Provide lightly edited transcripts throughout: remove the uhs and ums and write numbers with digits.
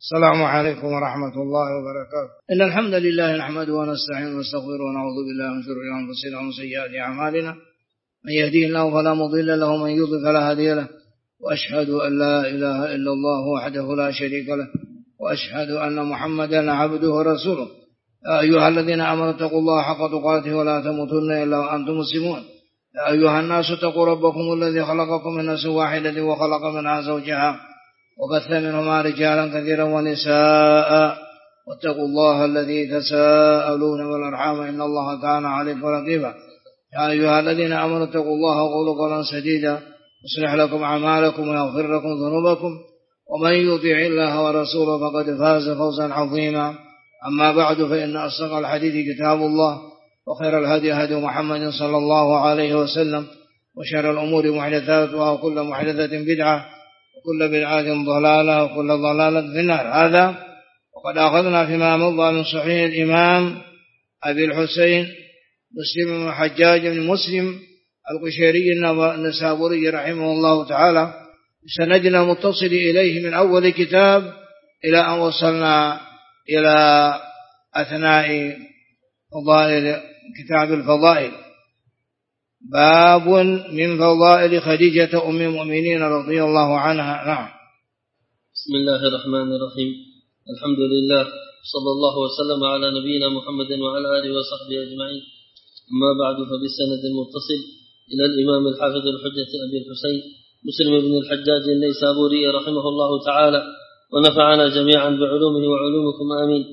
السلام عليكم ورحمة الله وبركاته. إن الحمد لله نحمده ونستعينه ونستغفره ونعوذ بالله من شرور أنفسنا ومن سيئات أعمالنا، من يهديه الله فلا مضل له ومن يضلل فلا هادي له، وأشهد أن لا إله إلا الله وحده لا شريك له، وأشهد أن محمدا عبده ورسوله. يا أيها الذين آمنوا اتقوا الله حق تقاته ولا تموتن إلا وأنتم مسلمون. يا أيها الناس اتقوا ربكم الذي خلقكم من نفس واحدة وخلق منها زوجها وبث منهما رجالا كثيرا ونساء، واتقوا الله الذي تساءلون والأرحام إن الله كان عليكم رقيبا. يا أيها الذين آمنوا اتقوا الله وقولوا قولا سديدا يصلح لكم أعمالكم ويغفر لكم ذنوبكم، ومن يطع الله ورسوله فقد فاز فوزا عظيما. أما بعد، فإن أصدق الحديث كتاب الله، وخير الهدي هدي محمد صلى الله عليه وسلم، وشر الأمور محدثاتها وكل محدثة بدعة وكل بدعة ضلالة وكل ضلالة في النار. هذا وقد أخذنا فيما مضى من صحيح الإمام أبي الحسين مسلم بن الحجاج بن مسلم القشيري النسابوري رحمه الله تعالى بسندنا المتصل إليه من أول كتاب إلى أن وصلنا إلى أثناء فضائل كتاب الفضائل. باب من فضائل خديجة أم المؤمنين رضي الله عنها. نعم. بسم الله الرحمن الرحيم. الحمد لله صلى الله وسلم على نبينا محمد وعلى آله وصحبه أجمعين. أما بعد، فبالسند المتصل إلى الإمام الحافظ الحجة أبي الحسين مسلم بن الحجاج النيسابوري رحمه الله تعالى، ونفعنا جميعا بعلومه وعلومكم آمين.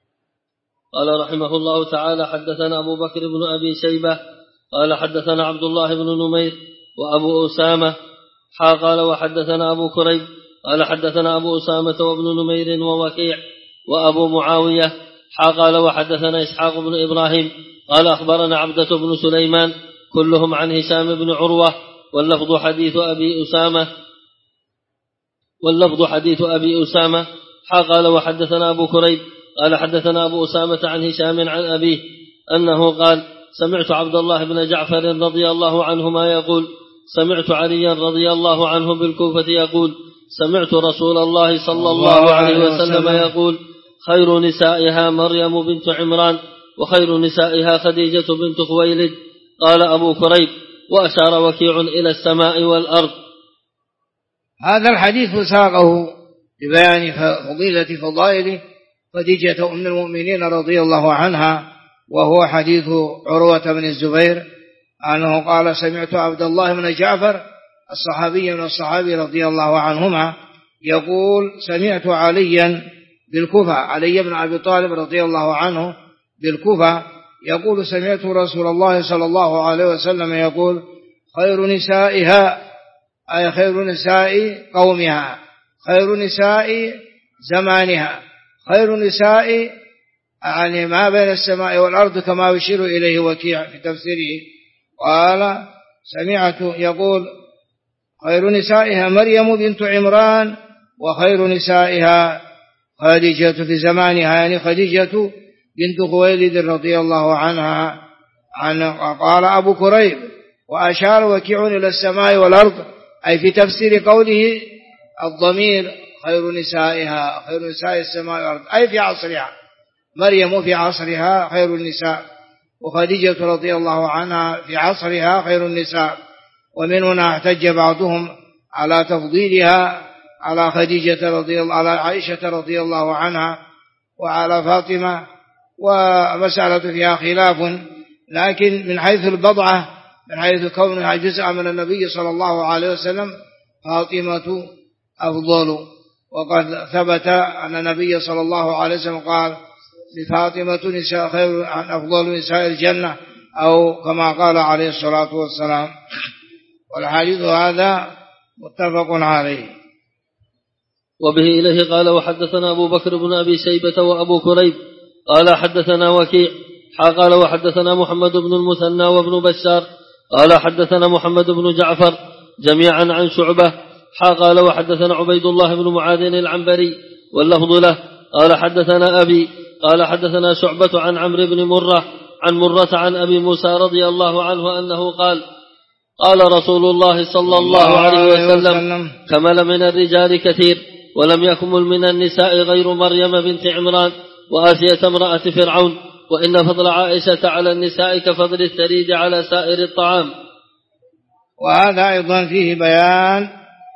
قال رحمه الله تعالى: حدثنا أبو بكر بن أبي شيبة قال حدثنا عبد الله بن نمير وأبو أسامة قال وحدثنا أبو كريب قال حدثنا أبو أسامة وابن نمير ووكيع وأبو معاوية قال وحدثنا إسحاق بن إبراهيم قال أخبرنا عبدة بن سليمان كلهم عن هشام بن عروة، واللفظ حديث أبي أسامة قال وحدثنا أبو كريب قال حدثنا أبو أسامة عن هشام عن أبيه أنه قال: سمعت عبد الله بن جعفر رضي الله عنهما يقول: سمعت عليا رضي الله عنه بالكوفة يقول: سمعت رسول الله صلى الله عليه وسلم يقول: خير نسائها مريم بنت عمران، وخير نسائها خديجة بنت خويلد. قال أبو كريب: وأشار وكيع إلى السماء والأرض. هذا الحديث ساقه لبيان فضيلة فضائل خديجة أم المؤمنين رضي الله عنها، وهو حديث عروة بن الزبير أنه قال: سمعت عبد الله بن جعفر الصحابي من الصحابي رضي الله عنهما يقول: سمعت عليا بالكوفة، علي بن أبي طالب رضي الله عنه بالكوفة يقول: سمعت رسول الله صلى الله عليه وسلم يقول: خير نسائها، أي خير نساء قومها، خير نساء زمانها، خير نساء يعني ما بين السماء والأرض، كما يشير إليه وكيع في تفسيره. قال: سمعت يقول: خير نسائها مريم بنت عمران، وخير نسائها خديجة في زمانها، يعني خديجة بنت خويلد رضي الله عنها. قال أبو كريب: وأشار وكيع إلى السماء والأرض، أي في تفسير قوله الضمير خير نسائها، خير نساء السماء والأرض، أي في عصرها، مريم في عصرها خير النساء، وخديجة رضي الله عنها في عصرها خير النساء. ومن هنا احتج بعضهم على تفضيلها على خديجة رضي الله، على عائشة رضي الله عنها وعلى فاطمة، ومسألة فيها خلاف، لكن من حيث البضعة، من حيث كونها جزء من النبي صلى الله عليه وسلم، فاطمة أفضل. وقد ثبت أن النبي صلى الله عليه وسلم قال: لفاطمة نساء خير أفضل نساء الجنة، أو كما قال عليه الصلاة والسلام. والحديث هذا متفق عليه. وبه إليه قال: وحدثنا أبو بكر بن أبي شيبة وأبو كريب قال حدثنا وكيع قال وحدثنا محمد بن المثنى وابن بشار قال حدثنا محمد بن جعفر جميعا عن شعبة قال وحدثنا عبيد الله بن معاذ العنبري، واللفظ له قال حدثنا أبي قال حدثنا شعبة عن عمرو بن مرة عن مرة عن أبي موسى رضي الله عنه أنه قال: قال رسول الله صلى الله عليه وسلم: كمل من الرجال كثير، ولم يكمل من النساء غير مريم بنت عمران وآسية امرأة فرعون، وإن فضل عائشة على النساء كفضل الثريد على سائر الطعام. وهذا أيضا فيه بيان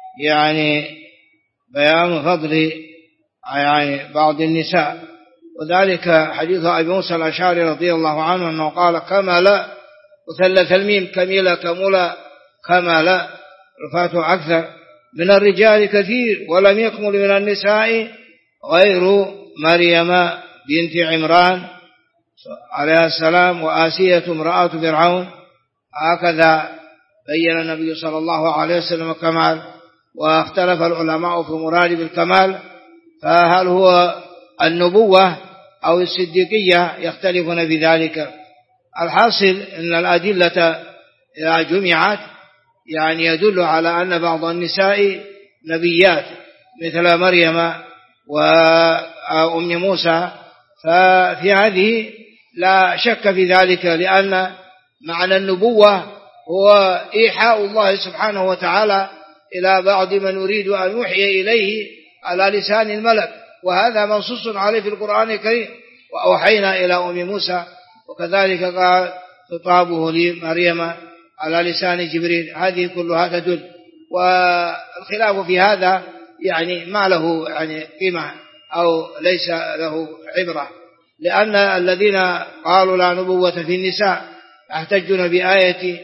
فضل بعض النساء، وذلك حديث أبي موسى الأشعري رضي الله عنه أنه قال كمل مثلث الميم كمل كمل كمل رفعته أكثر من الرجال كثير، ولم يكمل من النساء غير مريم بنت عمران عليه السلام وآسية امرأة فرعون. هكذا بين النبي صلى الله عليه وسلم الكمال، واختلف العلماء في المراد بالكمال، فهل هو النبوة أو الصديقية يختلفون في ذلك. الحاصل أن الأدلة إذا جمعت يدل على أن بعض النساء نبيات مثل مريم وأم موسى، ففي هذه لا شك في ذلك، لأن معنى النبوة هو إيحاء الله سبحانه وتعالى إلى بعض من يريد أن يوحي إليه على لسان الملك، وهذا منصوص عليه في القرآن الكريم. وأوحينا إلى أم موسى، وكذلك قال خطابه لمريم على لسان جبريل. هذه كلها تدل، والخلاف في هذا ما له قيمة أو ليس له عبرة، لأن الذين قالوا لا نبوة في النساء يحتجون بآية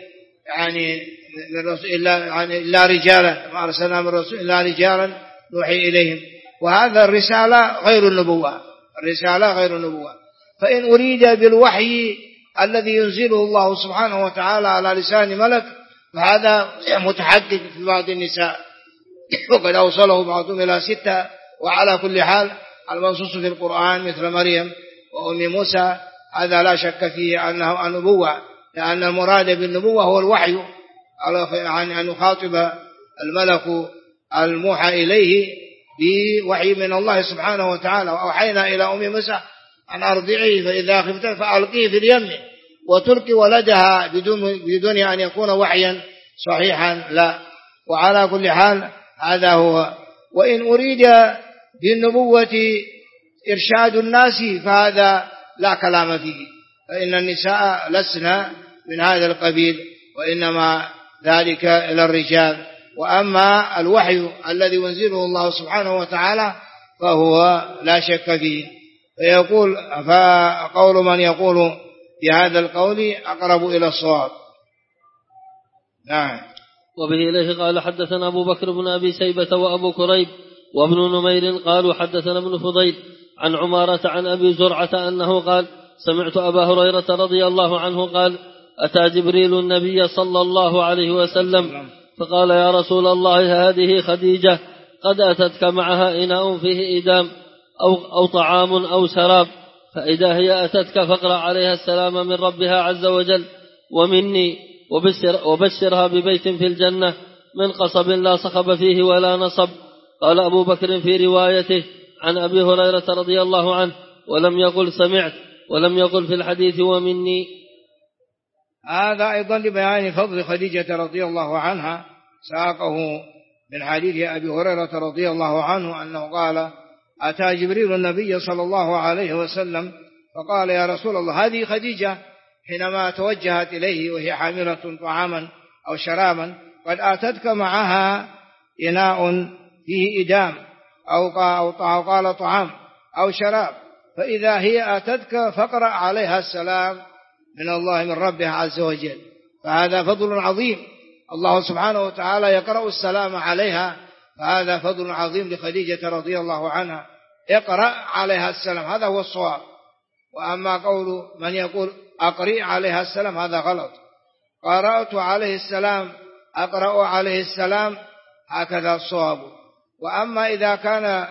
إلا رجالا، ما أرسلنا من رسول إلا رجالا نوحي إليهم، وهذا الرسالة غير النبوة، الرسالة غير النبوة. فإن أريد بالوحي الذي ينزله الله سبحانه وتعالى على لسان ملك فهذا متحقق في بعض النساء، وقد أوصله بعضهم إلى 6. وعلى كل حال المنصوص في القرآن مثل مريم وأم موسى هذا لا شك فيه أنه النبوة، لأن المراد بالنبوة هو الوحي، أن يخاطب الملك الموحى إليه بوحي من الله سبحانه وتعالى. وأوحينا إلى أم موسى أن أرضعيه فإذا خفت فألقيه في اليم وتلقي ولدها بدون أن يكون وحيا صحيحا، لا. وعلى كل حال هذا هو. وإن أريد بالنبوة إرشاد الناس فهذا لا كلام فيه، فإن النساء لسنا من هذا القبيل، وإنما ذلك إلى الرجال. وأما الوحي الذي ينزله الله سبحانه وتعالى فهو لا شك فيه. فقول من يقول بهذا القول أقرب إلى الصواب. نعم. وبه إليه قال حدثنا أبو بكر بن أبي شيبة وأبو كريب وابن نمير قالوا حدثنا ابن فضيل عن عمارة عن أبي زرعة أنه قال سمعت أبا هريرة رضي الله عنه قال أتى جبريل النبي صلى الله عليه وسلم فقال يا رسول الله هذه خديجة قد أتتك معها إناء فيه إدام أو طعام أو شراب، فإذا هي أتتك فاقرأ عليها السلام من ربها عز وجل ومني، وبشرها ببيت في الجنة من قصب لا صخب فيه ولا نصب. قال أبو بكر في روايته عن أبي هريرة رضي الله عنه ولم يقل سمعت، ولم يقل في الحديث ومني. هذا أيضا لبيان فضل خديجة رضي الله عنها، ساقه من حديث أبي هريرة رضي الله عنه أنه قال أتى جبريل النبي صلى الله عليه وسلم فقال يا رسول الله هذه خديجة، حينما توجهت إليه وهي حاملة طعاما أو شرابا قد آتتك معها إناء فيه إدام أو قال طعام أو شراب، فإذا هي آتتك فاقرأ عليها السلام من الله من ربها عز وجل. فهذا فضل عظيم، الله سبحانه وتعالى يقرأ السلام عليها، فهذا فضل عظيم لخديجة رضي الله عنها. اقرأ عليها السلام هذا هو الصواب، وأما قول من يقول أقرئ عليها السلام هذا غلط. قرأت عليه السلام أقرأ عليه السلام هكذا الصواب. وأما إذا كان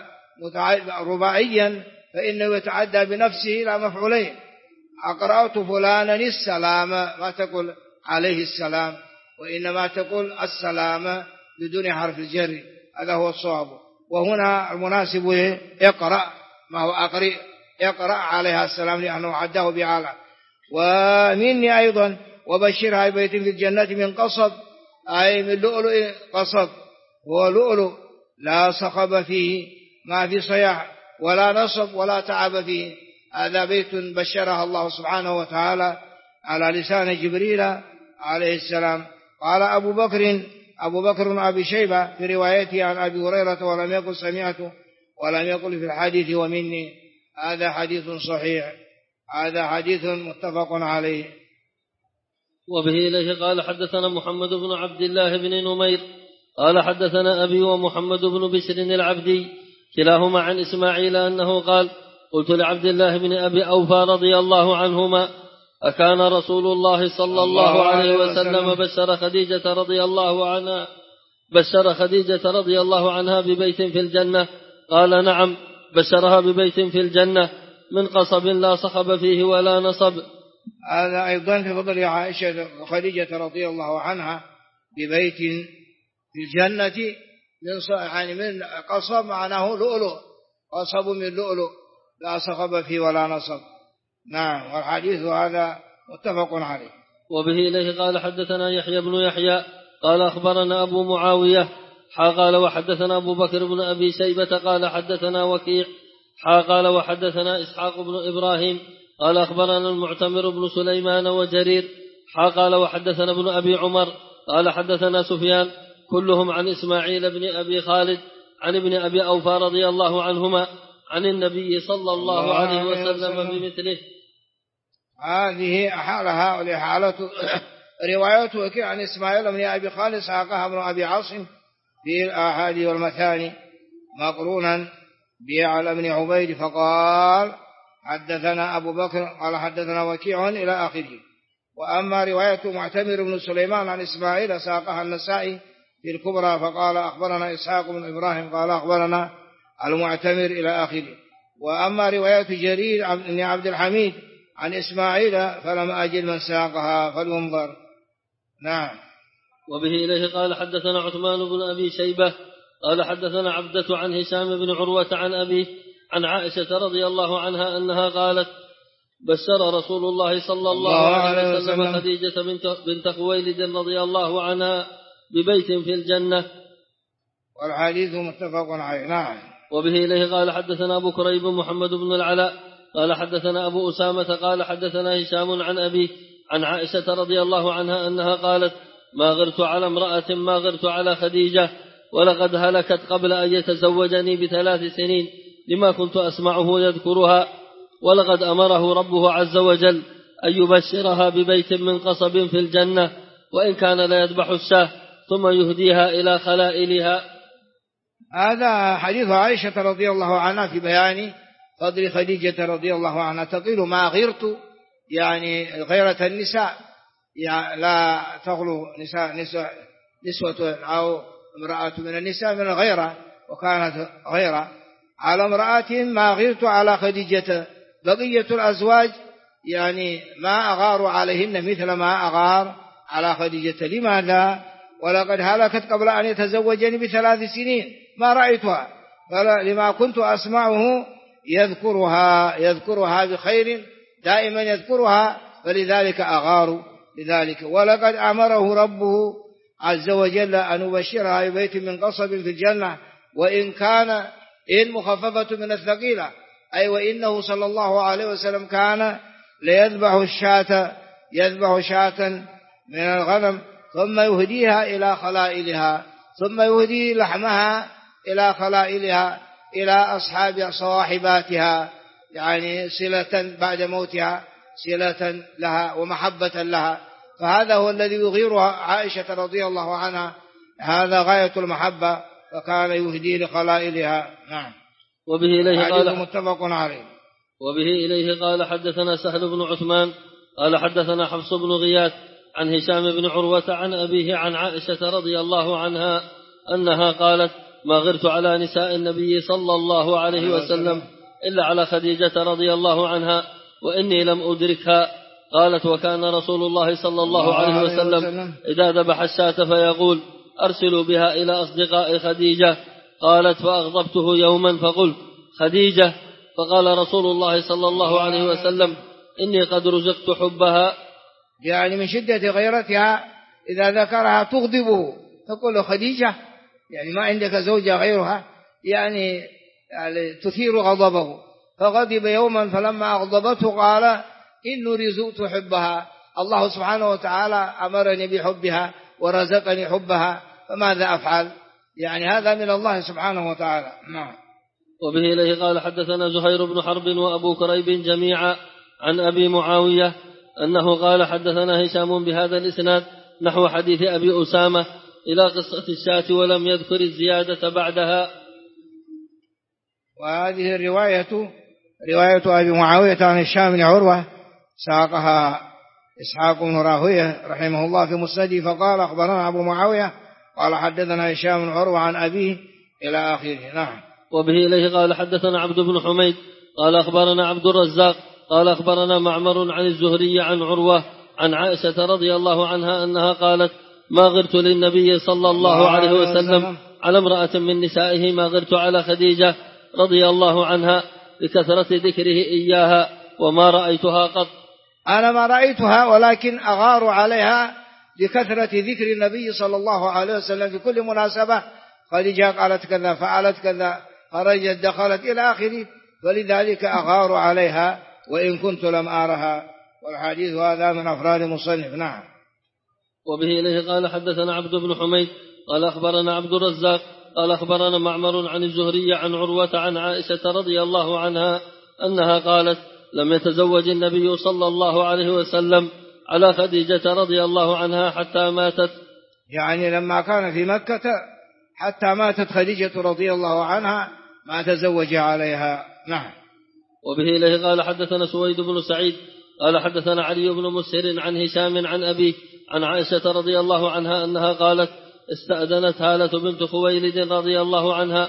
رباعيا فإنه يتعدى بنفسه إلى مفعولين، أقرأت فلانا السلام ما تقول عليه السلام، وإنما تقول السلام بدون حرف الجر، هذا هو الصواب. وهنا المناسب اقرأ ما هو أقرئ، اقرأ عليها السلام لأنه عداه بعلى. ومني أيضا وبشرها ببيت في الجنة من قصب، أي من لؤلؤ قصب، هو لؤلؤ لا صخب فيه، ما في صياح ولا نصب ولا تعب فيه. هذا بيت بشرها الله سبحانه وتعالى على لسان جبريل عليه السلام. قال أبو بكر بن أبي شيبة في روايته عن أبي هريرة ولم يقل سمعته ولم يقل في الحديث ومني. هذا حديث صحيح، هذا حديث متفق عليه. وبه إليه قال حدثنا محمد بن عبد الله بن نمير قال حدثنا أبي ومحمد بن بشر العبدي كلاهما عن إسماعيل أنه قال قلت لعبد الله بن أبي أوفى رضي الله عنهما أكان رسول الله صلى الله عليه وسلم بشر خديجة رضي الله عنها ببيت في الجنة؟ قال نعم، بشرها ببيت في الجنة من قصب لا صخب فيه ولا نصب. هذا أيضا في فضل عائشة خديجة رضي الله عنها ببيت في الجنة من قصب، معناه لؤلؤ، قصب من لؤلؤ لا صخب فيه ولا نصب. نعم، والحديث هذا متفق عليه. وبه إليه قال حدثنا يحيى بن يحيى قال أخبرنا أبو معاوية قال وحدثنا أبو بكر بن أبي شيبة قال حدثنا وكيع قال وحدثنا إسحاق بن إبراهيم قال أخبرنا المعتمر بن سليمان وجرير قال وحدثنا ابن أبي عمر قال حدثنا سفيان كلهم عن إسماعيل بن أبي خالد عن ابن أبي أوفى رضي الله عنهما عن النبي صلى الله عليه وسلم بمثله. هذه حالة روايته وكيع عن إسماعيل بن أبي خالد ساقها ابن أبي عاصم في الآحاد والمثاني مقرونا بعلى بن عبيد فقال حدثنا أبو بكر قال حدثنا وكيع إلى آخره. وأما رواية معتمر بن سليمان عن إسماعيل ساقها النسائي في الكبرى فقال أخبرنا إسحاق بن إبراهيم قال أخبرنا المعتمر إلى آخره. وأما رواية جرير بن عبد الحميد عن إسماعيل فلم أجد من ساقها فلينظر. نعم. وبه إليه قال حدثنا عثمان بن أبي شيبة قال حدثنا عبدة عن هشام بن عروة عن أبيه عن عائشة رضي الله عنها أنها قالت بشر رسول الله صلى الله عليه وسلم خديجة بنت خويلد رضي الله عنها ببيت في الجنة. والحديث متفق عليه. نعم. وبه إليه قال حدثنا أبو كريب محمد بن العلاء قال حدثنا أبو أسامة قال حدثنا هشام عن أبيه عن عائشة رضي الله عنها أنها قالت ما غرت على امرأة ما غرت على خديجة ولقد هلكت قبل أن يتزوجني ب3 سنين لما كنت أسمعه يذكرها، ولقد أمره ربه عز وجل أن يبشرها ببيت من قصب في الجنة وإن كان لا يذبح الشاة ثم يهديها إلى خلائلها. هذا حديث عائشة رضي الله عنها في بيان فضل خديجة رضي الله عنها. تقول ما غيرت يعني غيرة النساء، يعني لا تغلو نسوة أو امرأة من النساء من الغيرة، وكانت غيرة على امرأة ما غيرت على خديجة. بقية الأزواج يعني ما أغار عليهن مثل ما أغار على خديجة. لماذا؟ ولقد هلكت قبل أن يتزوجني ب3 سنين ما رأيتها، لما كنت أسمعه يذكرها بخير دائما يذكرها، فلذلك أغار لذلك. ولقد أمره ربه عز وجل أن يبشرها ببيت من قصب في الجنة وإن كان إن مخففة من الثقيلة، أي وإنه صلى الله عليه وسلم كان يذبح شاة من الغنم ثم يهديها إلى خلائلها، ثم يهدي لحمها إلى خلائلها إلى أصحاب صواحباتها، يعني صلة بعد موتها، صلة لها ومحبة لها. فهذا هو الذي يغيرها عائشة رضي الله عنها، هذا غاية المحبة، فكان يهدي لخلائلها. نعم. وبه إليه قال متفق عليه. وبه إليه قال حدثنا سهل بن عثمان قال حدثنا حفص بن غياث عن هشام بن عروة عن أبيه عن عائشة رضي الله عنها أنها قالت ما غرت على نساء النبي صلى الله عليه وسلم إلا على خديجة رضي الله عنها وإني لم أدركها. قالت وكان رسول الله صلى الله عليه وسلم إذا ذبح الشاة فيقول أرسلوا بها إلى أصدقاء خديجة. قالت فأغضبته يوما فقلت خديجة، فقال رسول الله صلى الله عليه وسلم إني قد رزقت حبها، يعني من شدة غيرتها إذا ذكرها تغضبه، تقول خديجة يعني ما عندك زوجة غيرها يعني تثير غضبه، فغضب يوما فلما أغضبته قال إني رزقت حبها، الله سبحانه وتعالى أمرني بحبها ورزقني حبها، فماذا أفعل؟ يعني هذا من الله سبحانه وتعالى. نعم. وبه إليه قال حدثنا زهير بن حرب وأبو كريب جميعا عن أبي معاوية أنه قال حدثنا هشام بهذا الإسناد نحو حديث أبي أسامة إلى قصة الشاة ولم يذكر الزيادة بعدها. وهذه الرواية رواية أبي معاوية عن هشام بن عروة ساقها إسحاق بن راهويه رحمه الله في مسنده فقال أخبرنا أبو معاوية قال حدثنا هشام بن عروة عن أبيه إلى آخره. نعم. وبه إليه قال حدثنا عبد بن حميد قال أخبرنا عبد الرزاق قال أخبرنا معمر عن الزهري عن عروة عن عائشة رضي الله عنها أنها قالت ما غرت للنبي صلى الله عليه وسلم على امرأة من نسائه ما غرت على خديجة رضي الله عنها لكثرة ذكره إياها وما رأيتها قط. أنا ما رأيتها ولكن أغار عليها لكثرة ذكر النبي صلى الله عليه وسلم في كل مناسبة، خديجة قالت كذا فعلت كذا خرجت دخلت إلى آخره، فلذلك أغار عليها وإن كنت لم أرها. والحديث هذا من أفراد المصنف. نعم. وبه إليه قال حدثنا عبد بن حميد قال أخبرنا عبد الرزاق قال أخبرنا معمر عن الزهري عن عروة عن عائشة رضي الله عنها أنها قالت لم يتزوج النبي صلى الله عليه وسلم على خديجة رضي الله عنها حتى ماتت، يعني لما كان في مكة حتى ماتت خديجة رضي الله عنها ما تزوج عليها. نعم. وبه إليه قال حدثنا سويد بن سعيد قال حدثنا علي بن مسهر عن هشام عن أبيه عن عائشة رضي الله عنها أنها قالت استأذنت هالة بنت خويلد رضي الله عنها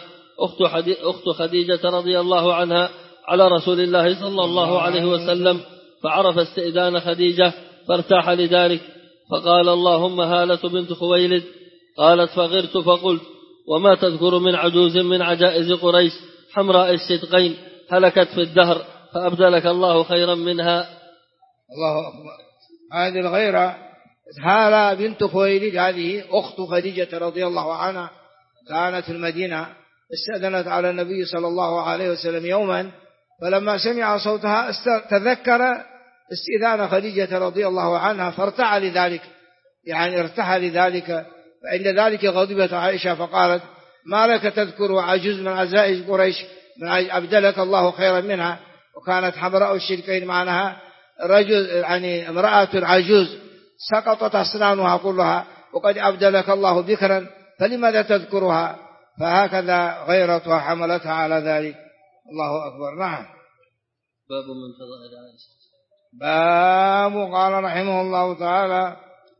أخت خديجة رضي الله عنها على رسول الله صلى الله عليه وسلم فعرف استئذان خديجة فارتاح لذلك فقال اللهم هالة بنت خويلد. قالت فغرت فقلت وما تذكر من عجوز من عجائز قريش حمراء الشدقين هلكت في الدهر فأبدلك الله خيرا منها. الله أكبر. هذه الغيرة هالة بنت خويلد هذه أخت خديجة رضي الله عنها كانت في المدينة، استأذنت على النبي صلى الله عليه وسلم يوما فلما سمع صوتها تذكر استئذان خديجة رضي الله عنها فارتاح لذلك، يعني ارتاح لذلك، فعند ذلك غضبت عائشة فقالت ما لك تذكر عجوز من عجائز قريش أبدلك الله خيرا منها، وكانت حمراء الشدقين معناها رجل يعني امرأة عجوز سقطت أسنانها كلها وقد أبدلك الله ذكرا فلماذا تذكرها؟ فهكذا غيرتها حملتها على ذلك. الله أكبر. نعم. باب من فضائل عائشة. باب قال رحمه الله تعالى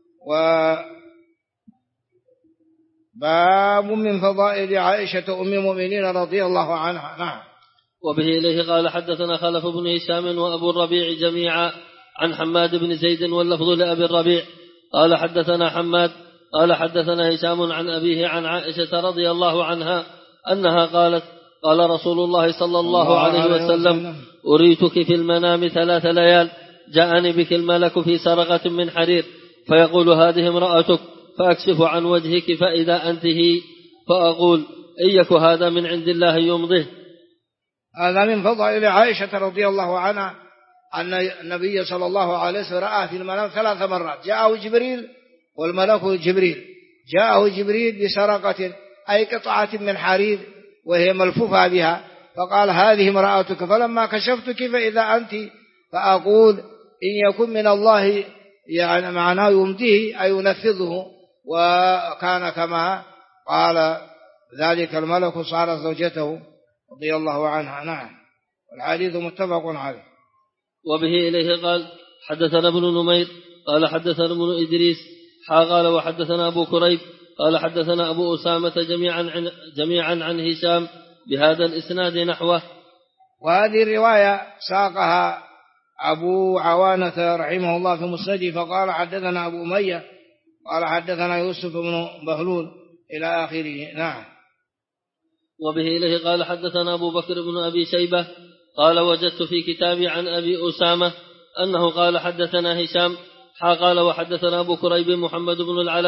باب من فضائل عائشة أم المؤمنين رضي الله عنها. نعم. وبه إليه قال حدثنا خلف بن هشام وأبو الربيع جميعا عن حماد بن زيد واللفظ لأبي الربيع قال حدثنا حماد قال حدثنا هشام عن أبيه عن عائشة رضي الله عنها أنها قالت قال رسول الله صلى الله عليه وسلم أريتك في المنام 3 ليال جاءني بك الملك في سرقة من حرير فيقول هذه امرأتك فأكشف عن وجهك فإذا أنت هي فأقول إيك هذا من عند الله يمضيه. هذا من فضائل عائشة رضي الله عنها أن النبي صلى الله عليه وسلم رأى في المنام 3 مرات جاءه جبريل والملك جبريل، جاءه جبريل بسرقة أي قطعة من حرير وهي ملفوفة بها فقال هذه امرأتك فلما كشفتك فإذا أنت فأقول إن يكن من الله يعني معناه يمضيه أي ينفذه، وكان كما قال ذلك الملك صار زوجته رضي الله عنها. نعم. والحديث متفق عليه. وبه إليه قال حدثنا ابن نمير قال حدثنا ابن إدريس قال وحدثنا أبو كريب قال حدثنا أبو أسامة جميعا عن هشام بهذا الإسناد نحوه. وهذه الرواية ساقها أبو عوانة رحمه الله في مسنده فقال حدثنا أبو أمية قال حدثنا يوسف بن بهلول إلى آخره. نعم. وبه إليه قال حدثنا أبو بكر بن أبي شيبة قال وجدت في كتابي عن أبي أسامة أنه قال حدثنا هشام قال وحدثنا أبو كريب محمد بن العلاء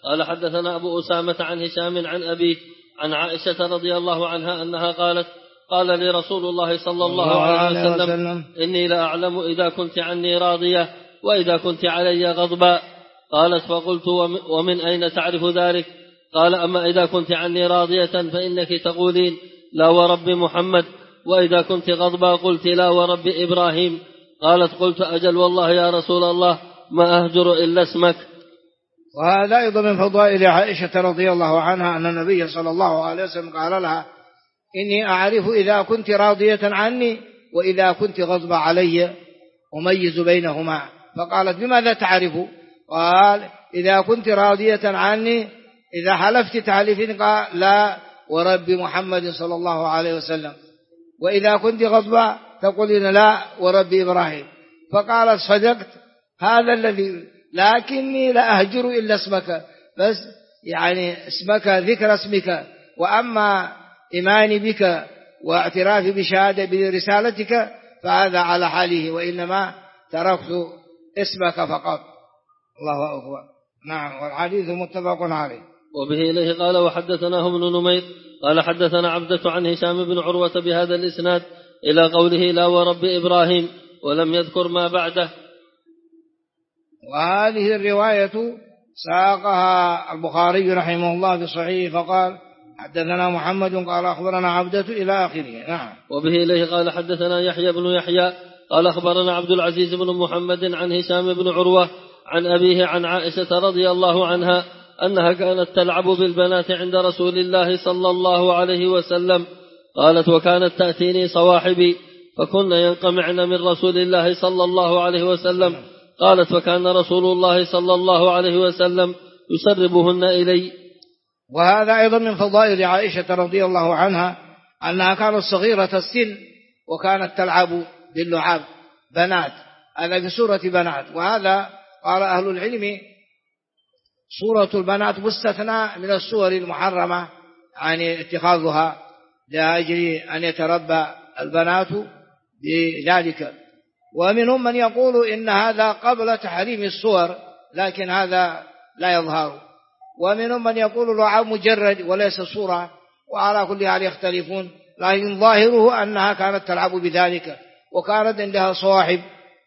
قال حدثنا أبو أسامة عن هشام عن أبيه عن عائشة رضي الله عنها أنها قالت قال لي رسول الله صلى الله عليه وسلم إني لا أعلم إذا كنت عني راضية وإذا كنت علي غضبا. قالت فقلت ومن أين تعرف ذلك؟ قال أما إذا كنت عني راضية فإنك تقولين لا ورب محمد، وإذا كنت غضبا قلت لا ورب إبراهيم. قالت قلت أجل والله يا رسول الله ما أهجر إلا اسمك. وهذا أيضا من فضائل عائشة رضي الله عنها أن النبي صلى الله عليه وسلم قال لها إني أعرف إذا كنت راضية عني وإذا كنت غضب علي أميز بينهما. فقالت بماذا تعرف؟ قال إذا كنت راضية عني إذا حلفت تحلفين قال لا ورب محمد صلى الله عليه وسلم، وإذا كنت غضبا تقولين لا ورب إبراهيم. فقالت صدقت هذا الذي، لكني لا أهجر إلا اسمك، بس يعني اسمك ذكر اسمك، وأما إيماني بك واعترافي بشهادة برسالتك فهذا على حاله، وإنما تركت اسمك فقط. الله أكبر. نعم. والحديث متفق عليه. وبه إليه قال وحدثناه ابن نمير قال حدثنا عبدة عن هشام بن عروة بهذا الإسناد إلى قوله لا ورب إبراهيم، ولم يذكر ما بعده. وهذه الرواية ساقها البخاري رحمه الله بصحيح فقال حدثنا محمد قال أخبرنا عبدة إلى آخره. نعم. وبه إليه قال حدثنا يحيى بن يحيى قال أخبرنا عبد العزيز بن محمد عن هشام بن عروة عن أبيه عن عائشة رضي الله عنها أنها كانت تلعب بالبنات عند رسول الله صلى الله عليه وسلم. قالت وكانت تأتيني صواحبي فكن ينقمعن من رسول الله صلى الله عليه وسلم. قالت فكان رسول الله صلى الله عليه وسلم يسربهن إلي. وهذا أيضا من فضائل عائشة رضي الله عنها أنها كانت صغيرة السن وكانت تلعب باللعاب بنات، هذا في سورة بنات. وهذا قال أهل العلم سورة البنات مستثنى من السور المحرمة يعني اتخاذها لأجل أن يتربى البنات بذلك. ومنهم من يقول إن هذا قبل تحريم الصور لكن هذا لا يظهر، ومنهم من يقول لعاب مجرد وليس صورة، وعلى كل حال يختلفون، لكن ظاهره أنها كانت تلعب بذلك، وكانت عندها صواحب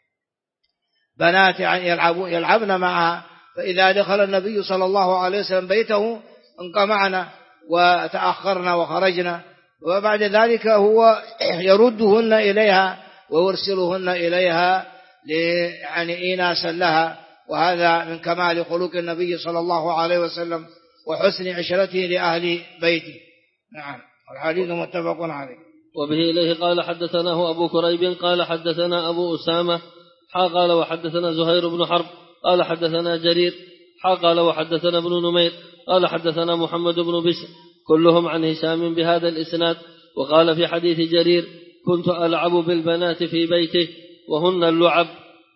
بنات يعني يلعبن معها، فإذا دخل النبي صلى الله عليه وسلم بيته انقمعنا وتأخرنا وخرجنا، وبعد ذلك هو يردهن إليها ويرسلهن إليها يعني إيناسا لها. وهذا من كمال خلق النبي صلى الله عليه وسلم وحسن عشرته لأهل بيته. نعم. والحديث متفق عليه. وبه إليه قال حدثناه أبو كريب قال حدثنا أبو أسامة قال وحدثنا زهير بن حرب قال حدثنا جرير قال وحدثنا ابن نمير قال حدثنا محمد بن بشر كلهم عن هشام بهذا الإسناد. وقال في حديث جرير كنت ألعب بالبنات في بيته وهن اللعب.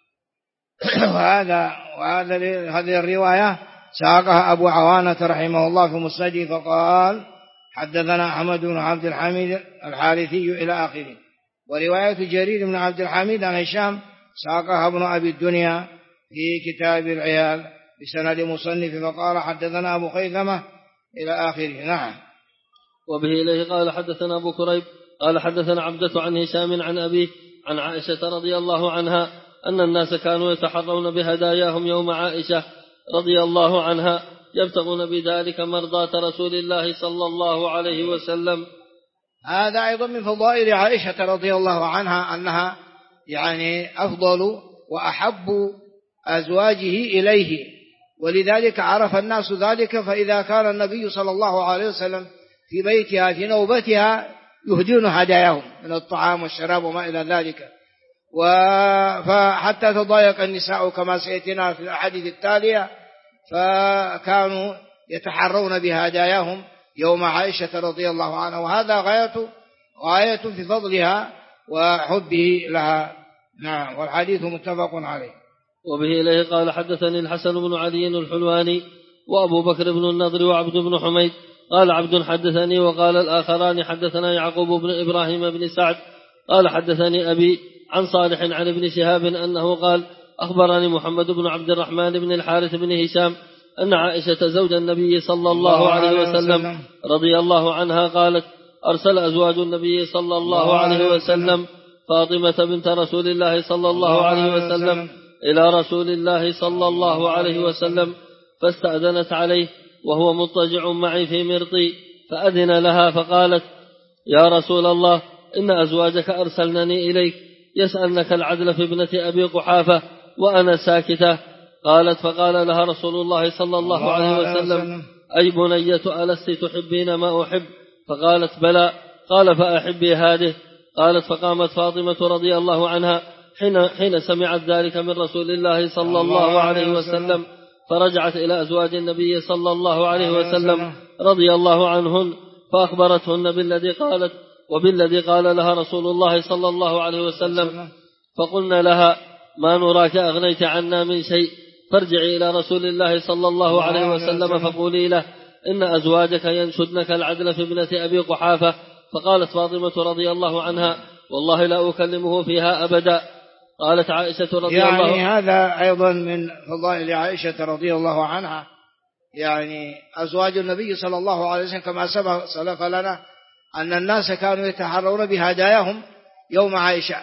هذه الرواية ساقها أبو عوانة رحمه الله في مسنده فقال حدثنا أحمد بن عبد الحميد الحارثي إلى آخره. ورواية جرير بن عبد الحميد عن هشام ساقها ابن أبي الدنيا في كتاب العيال بسند مصنف فقال حدثنا أبو خيثمة إلى آخره. نعم. وبه إليه قال حدثنا أبو كريب قال حدثنا عبدة عن هشام عن أبيه عن عائشة رضي الله عنها أن الناس كانوا يتحرون بهداياهم يوم عائشة رضي الله عنها يبتغون بذلك مرضاة رسول الله صلى الله عليه وسلم. هذا أيضا من فضائل عائشة رضي الله عنها أنها يعني أفضل وأحب أزواجه إليه، ولذلك عرف الناس ذلك. فإذا كان النبي صلى الله عليه وسلم في بيتها في نوبتها يهدون هداياهم من الطعام والشراب وما إلى ذلك، فحتى تضايق النساء كما سيأتينا في الأحاديث التالية، فكانوا يتحرون بهداياهم يوم عائشة رضي الله عنها، وهذا غاية في فضلها وحبه لها. نعم. والحديث متفق عليه. وبه إليه قال حدثني الحسن بن علي الحلواني وأبو بكر بن النضر وعبد بن حميد قال عبد حدثني وقال الآخران حدثنا يعقوب بن إبراهيم بن سعد قال حدثني أبي عن صالح عن ابن شهاب أنه قال أخبرني محمد بن عبد الرحمن بن الحارث بن هشام أن عائشة زوج النبي صلى الله عليه وسلم رضي الله عنها قالت: أرسل أزواج النبي صلى الله عليه وسلم فاطمة بنت رسول الله صلى الله عليه وسلم إلى رسول الله صلى الله عليه وسلم فاستأذنت عليه وهو مضطجع معي في مرطي، فأذن لها فقالت: يا رسول الله، إن أزواجك أرسلنني إليك يسألنك العدل في ابنة أبي قحافة وأنا ساكتة. قالت: فقال لها رسول الله صلى الله عليه وسلم: أي بنية، ألست تحبين ما أحب؟ فقالت: بلى. قال: فأحبي هذه. قالت: فقامت فاطمة رضي الله عنها حين سمعت ذلك من رسول الله صلى الله عليه وسلم، فرجعت إلى أزواج النبي صلى الله عليه وسلم رضي الله عنهن فأخبرتهن بالذي قالت وبالذي قال لها رسول الله صلى الله عليه وسلم، فقلنا لها: ما نراك أغنيت عنا من شيء، فارجعي إلى رسول الله صلى الله عليه وسلم فقولي له: إن أزواجك ينشدنك العدل في ابنة أبي قحافة. فقالت فاطمة رضي الله عنها: والله لا أكلمه فيها أبدا. قالت عائشة رضي الله عنها: يعني هذا أيضا من فضائل عائشة رضي الله عنها، يعني أزواج النبي صلى الله عليه وسلم كما سلف لنا أن الناس كانوا يتحرون بهداياهم يوم عائشة،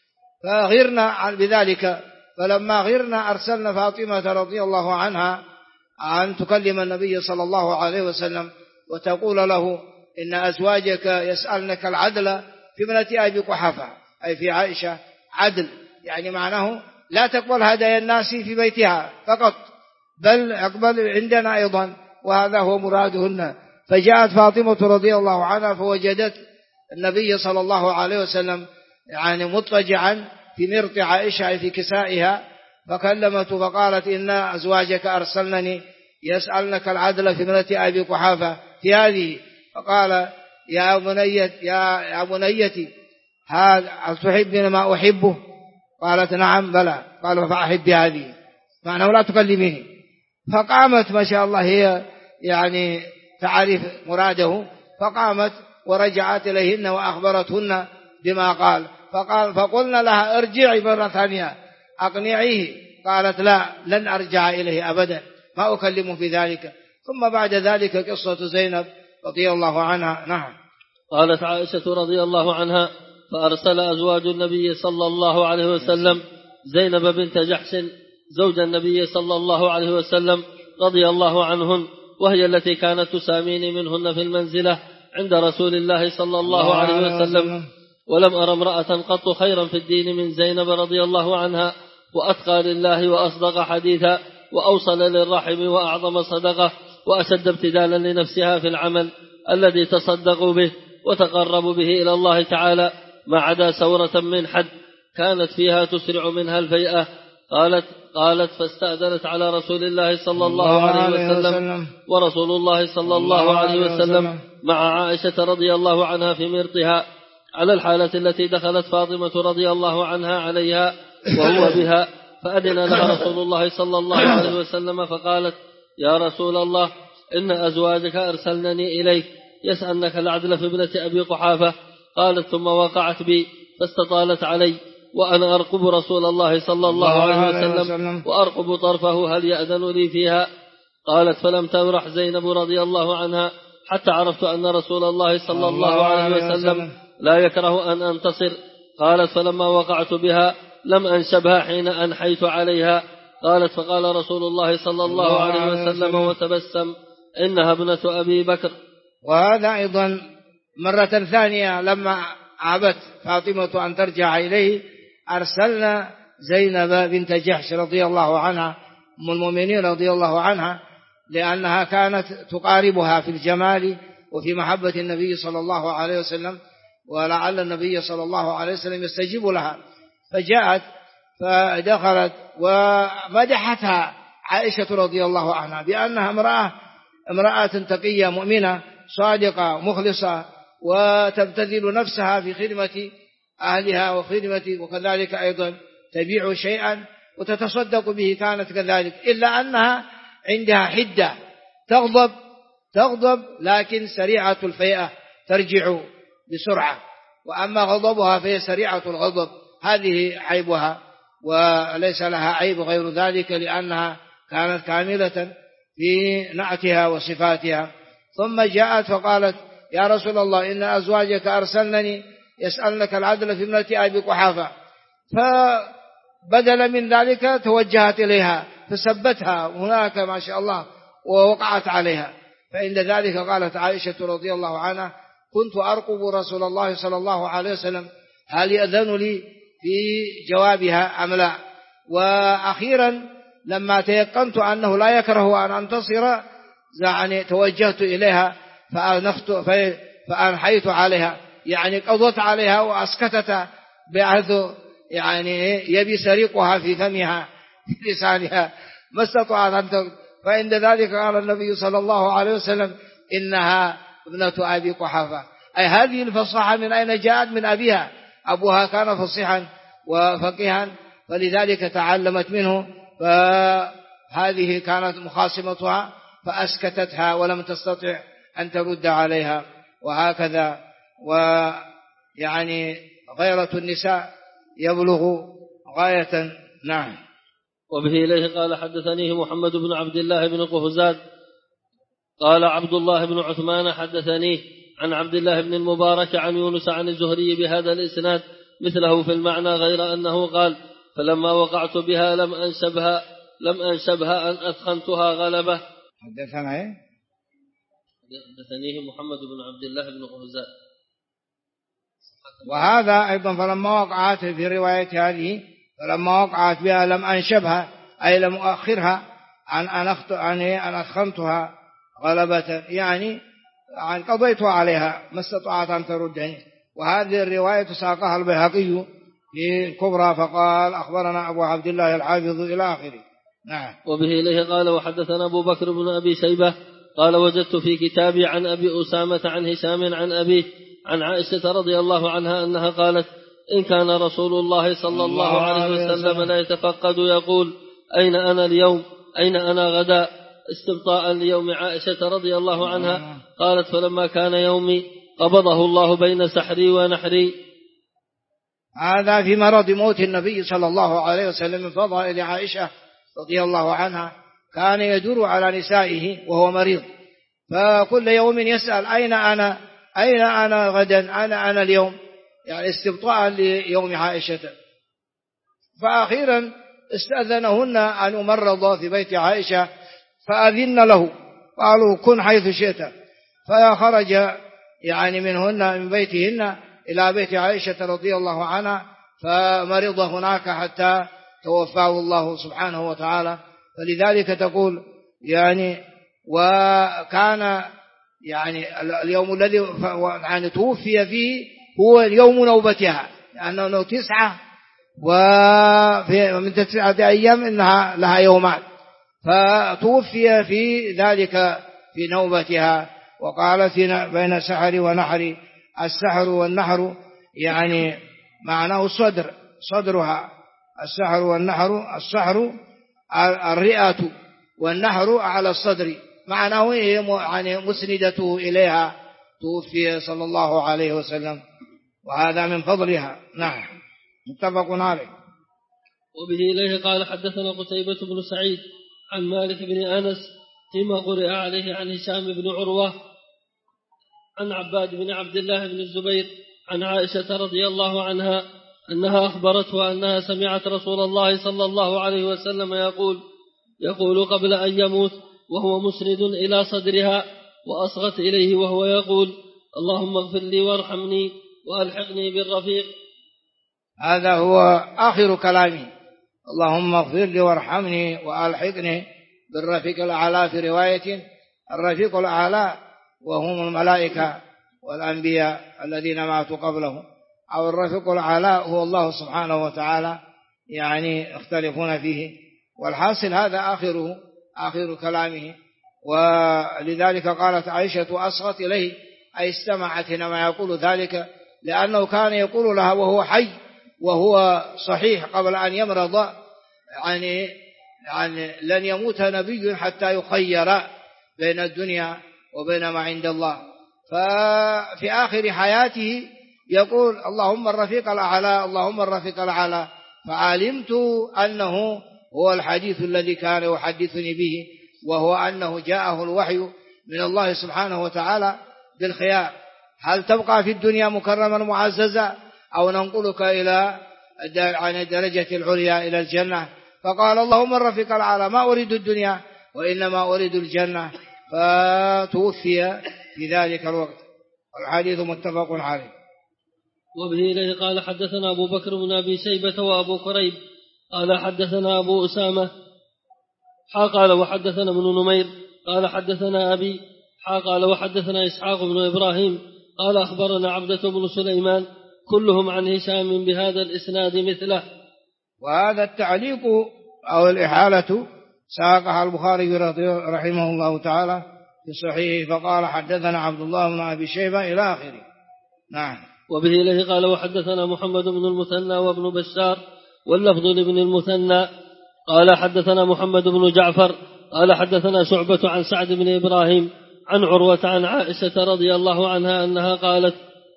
فغرنا بذلك، فلما غرنا أرسلنا فاطمة رضي الله عنها أن تكلم النبي صلى الله عليه وسلم وتقول له: إن أزواجك يسألنك العدل في ابنة أبي قحافة، أي في عائشة عدل، يعني معناه لا تقبل هدايا الناس في بيتها فقط، بل اقبل عندنا أيضا، وهذا هو مرادهن. فجاءت فاطمة رضي الله عنها فوجدت النبي صلى الله عليه وسلم يعني مضطجعا في مرط عائشة في كسائها، فكلمته فقالت: إن أزواجك أرسلنني يسألنك العدل في ابنة أبي قحافة في هذه. فقال: يا بنيتي، هل تحبين ما أحبه؟ قالت: نعم بلى. قال: فأحبي هذه، معناه لا تكلميني. فقامت ما شاء الله، هي يعني تعرف مراده، فقامت ورجعت إليهن وأخبرتهن بما قال. فقلنا لها: ارجعي مرة ثانية أقنعيه. قالت: لا، لن أرجع إليه أبدا، ما أكلمه في ذلك. ثم بعد ذلك قصة زينب رضي الله عنها. نعم. قالت عائشة رضي الله عنها: فأرسل أزواج النبي صلى الله عليه وسلم زينب بنت جحش زوج النبي صلى الله عليه وسلم رضي الله عنهن، وهي التي كانت تساميني منهن في المنزلة عند رسول الله صلى الله عليه وسلم، ولم أرى امرأة قط خيرا في الدين من زينب رضي الله عنها، وأتقى لله وأصدق حديثا وأوصل للرحم وأعظم صدقة وأشد ابتدالا لنفسها في العمل الذي تصدقوا به وتقربوا به إلى الله تعالى، ما عدا سورة من حد كانت فيها تسرع منها الفيئة. قالت: فاستأذنت على رسول الله صلى الله عليه وسلم، ورسول الله صلى الله عليه وسلم مع عائشة رضي الله عنها في مرطها، على الحالة التي دخلت فاطمة رضي الله عنها عليها وهو بها، فأذن لها رسول الله صلى الله عليه وسلم فقالت: يا رسول الله، إن أزواجك أرسلنني إليك يسألنك العدل في ابنة أبي قحافة. قالت: ثم وقعت بي فاستطالت علي، وأنا أرقب رسول الله صلى الله عليه وسلم وأرقب طرفه هل يأذن لي فيها. قالت: فلم تبرح زينب رضي الله عنها حتى عرفت أن رسول الله صلى الله عليه وسلم لا يكره أن أنتصر. قالت: فلما وقعت بها لم أنشبها حين أنحيت عليها. قالت: فقال رسول الله صلى الله عليه وسلم وتبسم: إنها ابنة أبي بكر. وهذا أيضا مرة ثانية لما عبت فاطمة أن ترجع إليه أرسلنا زينب بنت جحش رضي الله عنها أم المؤمنين رضي الله عنها، لأنها كانت تقاربها في الجمال وفي محبة النبي صلى الله عليه وسلم، ولعل النبي صلى الله عليه وسلم يستجيب لها. فجاءت فدخلت ومدحتها عائشة رضي الله عنها بأنها امرأة تقية مؤمنة صادقة مخلصة، وتبتذل نفسها في خدمة أهلها وكذلك أيضا تبيع شيئا وتتصدق به، كانت كذلك، إلا أنها عندها حدة، تغضب لكن سريعة الفيئة، ترجع بسرعة، وأما غضبها فهي سريعة الغضب، هذه عيبها، وليس لها عيب غير ذلك، لأنها كانت كاملة في نعتها وصفاتها. ثم جاءت فقالت يا رسول الله إن أزواجك أرسلنني يسألنك العدل في ابنة أبي قحافة، فبدل من ذلك توجهت إليها فسبتها هناك ما شاء الله ووقعت عليها. فعند ذلك قالت عائشة رضي الله عنها كنت أرقب رسول الله صلى الله عليه وسلم هل يأذن لي في جوابها أم لا. وأخيرا لما تيقنت أنه لا يكره أن أنتصر يعني توجهت إليها فأنحيت عليها، يعني قضت عليها وأسكتت بحيث يعني يبي سريقها في فمها في لسانها ما استطاعت أن فعند ذلك قال النبي صلى الله عليه وسلم إنها ابنة أبي قحافة. أي هذه الفصاحة من أين جاءت؟ من أبيها، أبوها كان فصيحا وفقيها فلذلك تعلمت منه، فهذه كانت مخاصمتها فأسكتتها ولم تستطع أن ترد عليها. وهكذا ويعني غيرة النساء يبلغ غاية. نعم. وبه إليه قال حدثنيه محمد بن عبد الله بن قهزاد قال عبد الله بن عثمان حدثنيه عن عبد الله بن المبارك عن يونس عن الزهري بهذا الإسناد مثله في المعنى، غير أنه قال فلما وقعت بها لم أنشبها أن أثخنتها غلبة. حدثنيه محمد بن عبد الله بن قهزاد. وهذا أيضا فلما وقعت في رواية هذه فلما وقعت بها لم أنشبها أي لم أؤخرها أن أثخنتها غلبة، يعني قضيت عليها ما استطاعت أن تردني. وهذه الرواية ساقها البيهقي في الكبرى فقال أخبرنا أبو عبد الله الحافظ إلى آخره. نعم. وبه إليه قال وحدثنا أبو بكر بن أبي شيبة قال وجدت في كتابي عن أبي أسامة عن هشام عن أبيه عن عائشة رضي الله عنها أنها قالت إن كان رسول الله صلى الله عليه وسلم لا يتفقد يقول أين أنا اليوم أين أنا غدا استبطاء ليوم عائشة رضي الله عنها. قالت فلما كان يومي قبضه الله بين سحري ونحري. هذا في مرض موت النبي صلى الله عليه وسلم من فضائل عائشة رضي الله عنها، كان يدور على نسائه وهو مريض فكل يوم يسأل أين أنا غدا أنا اليوم، يعني استبطاء ليوم عائشة. فأخيرا استأذنهن أن يمرض في بيت عائشة فأذن له قالوا كن حيث شئت، فخرج يعني منهن من بيتهن إلى بيت عائشة رضي الله عنها فمرض هناك حتى توفاه الله سبحانه وتعالى. فلذلك تقول يعني وكان يعني اليوم الذي يعني توفي فيه هو يوم نوبتها، لأنه 9 ومن 9 أيام إنها لها يومان، فتوفي في ذلك في نوبتها. وقال بين سحر ونحر، السحر والنحر يعني معناه صدرها، السحر والنحر، السحر الرئة والنحر على الصدر، معناه يعني مسندته إليها. توفي صلى الله عليه وسلم وهذا من فضلها. نعم متفق عليه. وبه إليه قال حدثنا قتيبة بن سعيد عن مالك بن أنس فيما قرئ عليه عن هشام بن عروة عن عباد بن عبد الله بن الزبير عن عائشة رضي الله عنها أنها أخبرته أنها سمعت رسول الله صلى الله عليه وسلم يقول قبل أن يموت وهو مسند إلى صدرها وأصغت إليه وهو يقول اللهم اغفر لي وارحمني وألحقني بالرفيق. هذا هو آخر كلامي، اللهم اغفر لي وارحمني وألحقني بالرفيق الأعلى. في رواية الرفيق الأعلى وهم الملائكة والأنبياء الذين ماتوا قبله، أو الرفيق الأعلى هو الله سبحانه وتعالى، يعني اختلفون فيه. والحاصل هذا آخر كلامه. ولذلك قالت عائشة أصغت إليه أي استمعت حينما يقول ذلك، لأنه كان يقول لها وهو حي وهو صحيح قبل أن يمرض، يعني لن يموت نبي حتى يخير بين الدنيا وبين ما عند الله. ففي آخر حياته يقول اللهم الرفيق الأعلى اللهم الرفيق الأعلى، فعلمت أنه هو الحديث الذي كان يحدثني به وهو أنه جاءه الوحي من الله سبحانه وتعالى بالخيار: هل تبقى في الدنيا مكرما معززا أو ننقلك إلى عن الدرجة العليا إلى الجنة؟ فقال: اللهم الرفيق الأعلى، ما أريد الدنيا وإنما أريد الجنة، فتوفي في ذلك الوقت. الحديث متفق عليه. وبه إليه قال حدثنا أبو بكر بن أبي شيبة وأبو كريب قال حدثنا أبو أسامة قال وحدثنا ابن نمير قال حدثنا أبي قال وحدثنا إسحاق بن إبراهيم قال أخبرنا عبدة بن سليمان كلهم عن هشام بهذا الإسناد مثله. وهذا التعليق أو الإحالة ساقها البخاري رحمه الله تعالى في صحيحه، فقال حدثنا عبد الله بن أبي شيبة إلى آخره. نعم. وبه إليه قال وحدثنا محمد بن المثنى وابن بشار واللفظ لابن المثنى قال حدثنا محمد بن جعفر قال حدثنا شعبة عن سعد بن إبراهيم عن عروة عن عائشة رضي الله عنها أنها قالت: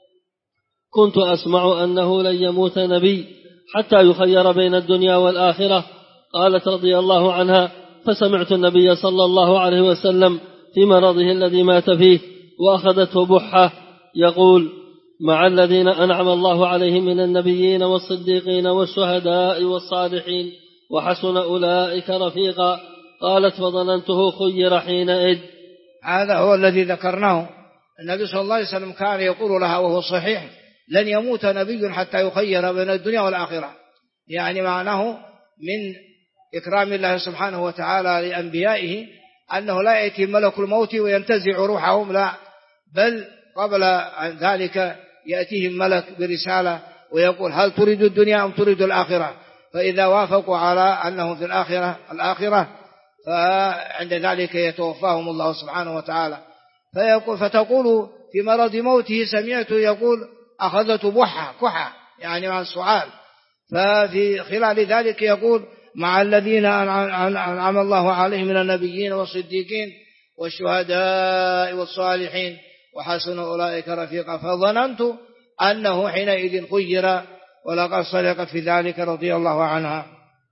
كنت أسمع أنه لن يموت نبي حتى يخير بين الدنيا والآخرة. قالت رضي الله عنها: فسمعت النبي صلى الله عليه وسلم في مرضه الذي مات فيه وأخذته بحة يقول: مع الذين أنعم الله عليهم من النبيين والصديقين والشهداء والصالحين وحسن أولئك رفيقا. قالت: فظننته خير حينئذ. هذا هو الذي ذكرناه. النبي صلى الله عليه وسلم كان يقول لها وهو صحيح: لن يموت نبي حتى يخير بين الدنيا والآخرة، يعني معناه من إكرام الله سبحانه وتعالى لأنبيائه أنه لا يأتي ملك الموت وينتزع روحهم، لا، بل قبل ذلك يأتيهم ملك برسالة ويقول: هل تريد الدنيا أم تريد الآخرة؟ فإذا وافقوا على أنه في الآخرة فعند ذلك يتوفاهم الله سبحانه وتعالى. فتقول في مرض موته سمعت يقول: أخذت كحة، يعني مع السعال. ففي خلال ذلك يقول: مع الذين أنعم الله عليهم من النبيين والصديقين والشهداء والصالحين وحسن أولئك رفيقا. فظننت أنه حينئذ خير، ولقد صدقت في ذلك رضي الله عنها.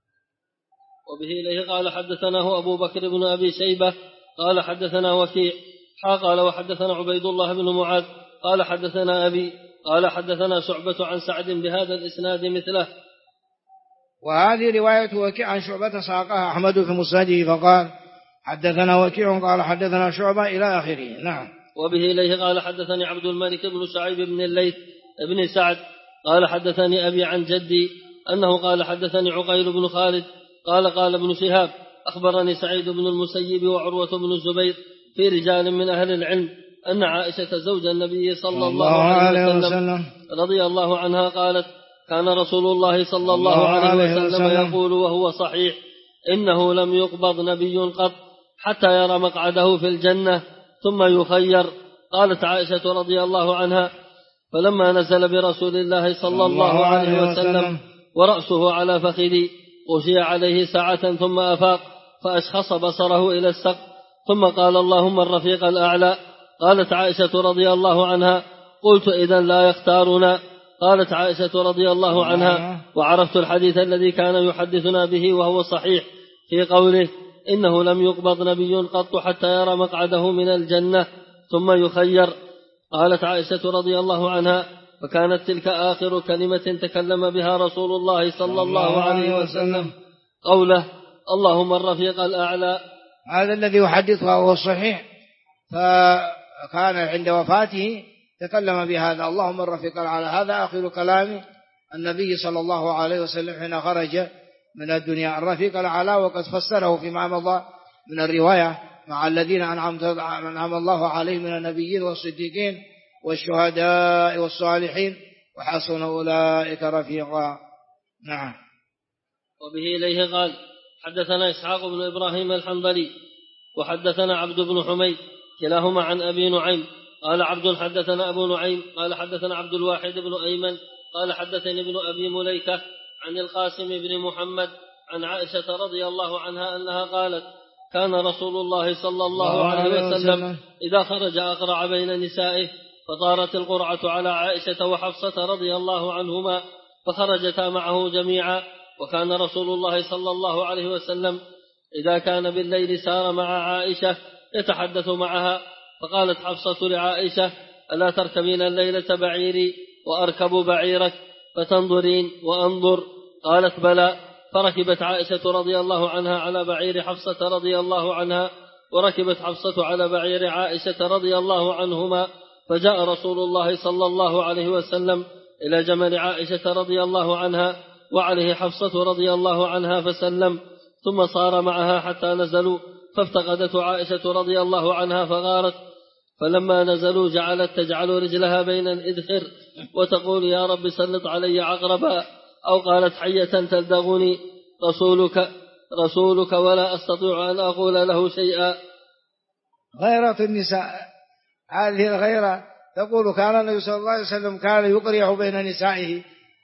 وبه إليه قال حدثناه أبو بكر بن أبي شيبة قال حدثنا وكيع قال وحدثنا عبيد الله بن معاذ قال حدثنا أبي قال حدثنا شعبة عن سعد بهذا الإسناد مثله. وهذه رواية وكيع عن شعبة ساقها أحمد في مسنده فقال: حدثنا وكيع قال حدثنا شعبة إلى آخره. نعم. وبه إليه قال حدثني عبد الملك بن شعيب بن الليث بن سعد قال حدثني أبي عن جدي أنه قال حدثني عقيل بن خالد قال ابن شهاب أخبرني سعيد بن المسيب وعروة بن الزبير في رجال من أهل العلم أن عائشة زوج النبي صلى الله عليه وسلم رضي الله عنها قالت: كان رسول الله صلى الله عليه وسلم يقول وهو صحيح: إنه لم يقبض نبي قط حتى يرى مقعده في الجنة ثم يخير. قالت عائشة رضي الله عنها: فلما نزل برسول الله صلى الله عليه وسلم ورأسه على فخذي غشي عليه ساعة ثم أفاق فأشخص بصره إلى السقف ثم قال: اللهم الرفيق الأعلى. قالت عائشة رضي الله عنها: قلت: إذن لا يختارنا. قالت عائشة رضي الله عنها: وعرفت الحديث الذي كان يحدثنا به وهو صحيح في قوله: إنه لم يقبض نبي قط حتى يرى مقعده من الجنة ثم يخير. قالت عائشة رضي الله عنها: فكانت تلك آخر كلمة تكلم بها رسول الله صلى الله عليه وسلم قوله: اللهم الرفيق الأعلى. هذا الذي يحدثها وهو صحيح، فكان عند وفاته تكلم بهذا: اللهم الرفيق الأعلى. هذا آخر كلام النبي صلى الله عليه وسلم حين خرج من الدنيا، الرفيق الأعلى. وقد فسره فيما مضى من الرواية: مع الذين أنعم الله عليهم من النبيين والصديقين والشهداء والصالحين وحسن أولئك رفيقا. نعم. وبه إليه قال حدثنا إسحاق بن إبراهيم الحنظلي وحدثنا عبد بن حميد كلاهما عن أبي نعيم قال عبد حدثنا أبو نعيم قال حدثنا عبد الواحد بن أيمن قال حدثني ابن أبي مليكة عن القاسم بن محمد عن عائشة رضي الله عنها أنها قالت: كان رسول الله صلى الله عليه وسلم إذا خرج أقرع بين نسائه، فطارت القرعة على عائشة وحفصة رضي الله عنهما فخرجتا معه جميعا. وكان رسول الله صلى الله عليه وسلم إذا كان بالليل سار مع عائشة يتحدث معها، فقالت حفصة لعائشة: ألا تركبين الليلة بعيري وأركب بعيرك فتنظرين وأنظر؟ قالت: بلى. فركبت عائشة رضي الله عنها على بعير حفصة رضي الله عنها، وركبت حفصة على بعير عائشة رضي الله عنهما، فجاء رسول الله صلى الله عليه وسلم إلى جمل عائشة رضي الله عنها وعليه حفصة رضي الله عنها فسلم، ثم صار معها حتى نزلوا، فافتقدته عائشة رضي الله عنها فغارت، فلما نزلوا جعلت تجعل رجلها بين الإذخر وتقول: يا رب سلط علي عقربا، أو قالت: حية تلدغني رسولك ولا أستطيع أن أقول له شيئا. غيرة النساء، هذه الغيرة تقول: كان النبي صلى الله عليه وسلم كان يقرع بين نسائه،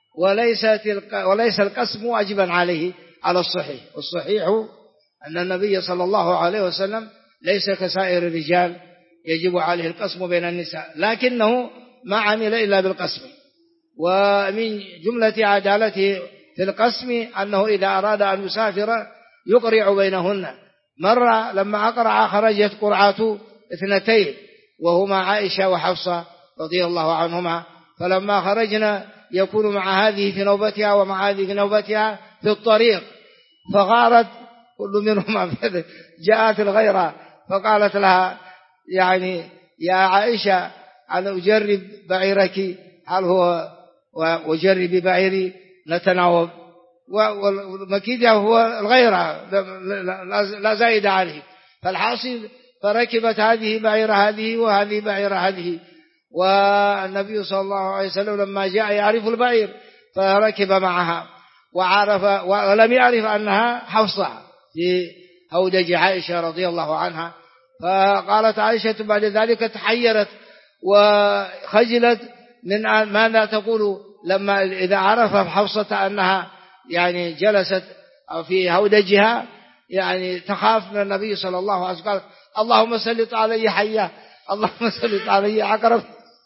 وليس القسم واجبا عليه على الصحيح. والصحيح أن النبي صلى الله عليه وسلم ليس كسائر الرجال يجب عليه القسم بين النساء، لكنه ما عمل إلا بالقسم. ومن جملة عدالته في القسم أنه إذا أراد أن يسافر يقرع بينهن. مرة لما أقرع خرجت قرعة 2 وهما عائشة وحفصة رضي الله عنهما، فلما خرجنا يكون مع هذه في نوبتها ومع هذه في نوبتها في الطريق، فغارت كل منهما. جاءت الغيرة فقالت لها: يعني يا عائشة أنا أجرب بعيرك، هل هو وجرب بعيري نتناوب، والمكيدة هو الغيرة لا زائد عليه. فالحاصل فركبت هذه بعير هذه وهذه بعير هذه، والنبي صلى الله عليه وسلم لما جاء يعرف البعير فركب معها وعرف، ولم يعرف أنها حفصة في هودج عائشة رضي الله عنها. فقالت عائشة بعد ذلك تحيرت وخجلت من ماذا تقول لما إذا عرف حفصة أنها يعني جلست في هودجها، يعني تخاف من النبي صلى الله عليه وسلم. قالت: اللهم سلط علي حية، اللهم سلط علي عقرب.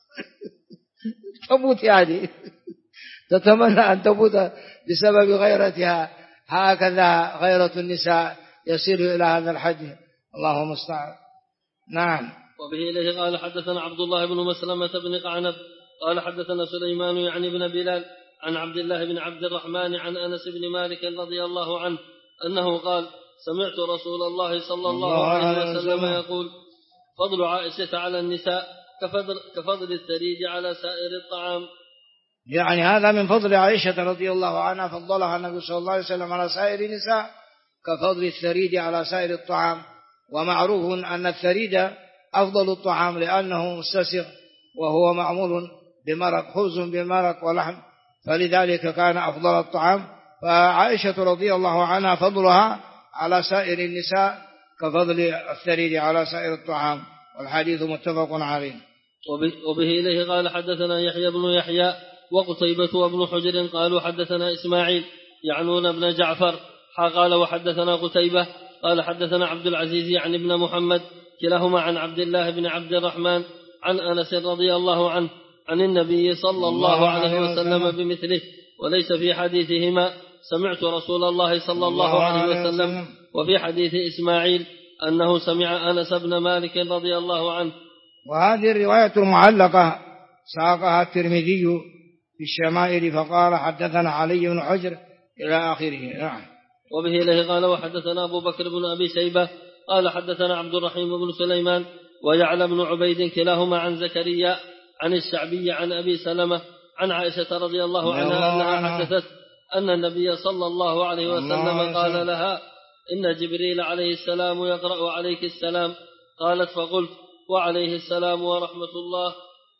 تموت يعني، تتمنى أن تموت بسبب غيرتها. هكذا غيرة النساء يصير إلى هذا الحد، الله المستعان. نعم. وبه إليه قال: حدثنا عبد الله بن مسلمة بن قعنب قال حدثنا سليمان يعني بن بلال عن عبد الله بن عبد الرحمن عن أنس بن مالك رضي الله عنه أنه قال: سمعت رسول الله صلى الله عليه وسلم يقول: فضل عائشة على النساء كفضل الثريد على سائر الطعام. يعني هذا من فضل عائشة رضي الله عنها، فضلها النبي صلى الله عليه وسلم على سائر النساء كفضل الثريد على سائر الطعام. ومعروف أن الثريد أفضل الطعام لأنه مستسغ وهو معمول بمرق، خبز بمرق ولحم، فلذلك كان أفضل الطعام. فعائشة رضي الله عنها فضلها على سائر النساء كفضل الثريد على سائر الطعام، والحديث متفق عليه. وبه إليه قال: حدثنا يحيى بن يحيى وقتيبة وابن حجر قالوا حدثنا إسماعيل يعنون ابن جعفر قال: وحدثنا قتيبة قال حدثنا عبد العزيز يعني ابن محمد كلاهما عن عبد الله بن عبد الرحمن عن أنس رضي الله عنه عن النبي صلى الله عليه وسلم بمثله، وليس في حديثهما سمعت رسول الله صلى الله عليه وسلم، وفي حديث إسماعيل أنه سمع أنس بن مالك رضي الله عنه. وهذه الرواية المعلقة ساقها الترمذي في الشمائل فقال: حدثنا علي بن حجر إلى آخره. نعم. وبه إليه قال: وحدثنا أبو بكر بن أبي شيبة قال حدثنا عبد الرحيم بن سليمان ويعلى بن عبيد كلاهما عن زكريا عن الشعبي عن أبي سلمة عن عائشة رضي الله عنها أنها حدثت أن النبي صلى الله عليه وسلم قال لها: إن جبريل عليه السلام يقرأ عليك السلام. قالت: فقلت: وعليه السلام ورحمة الله.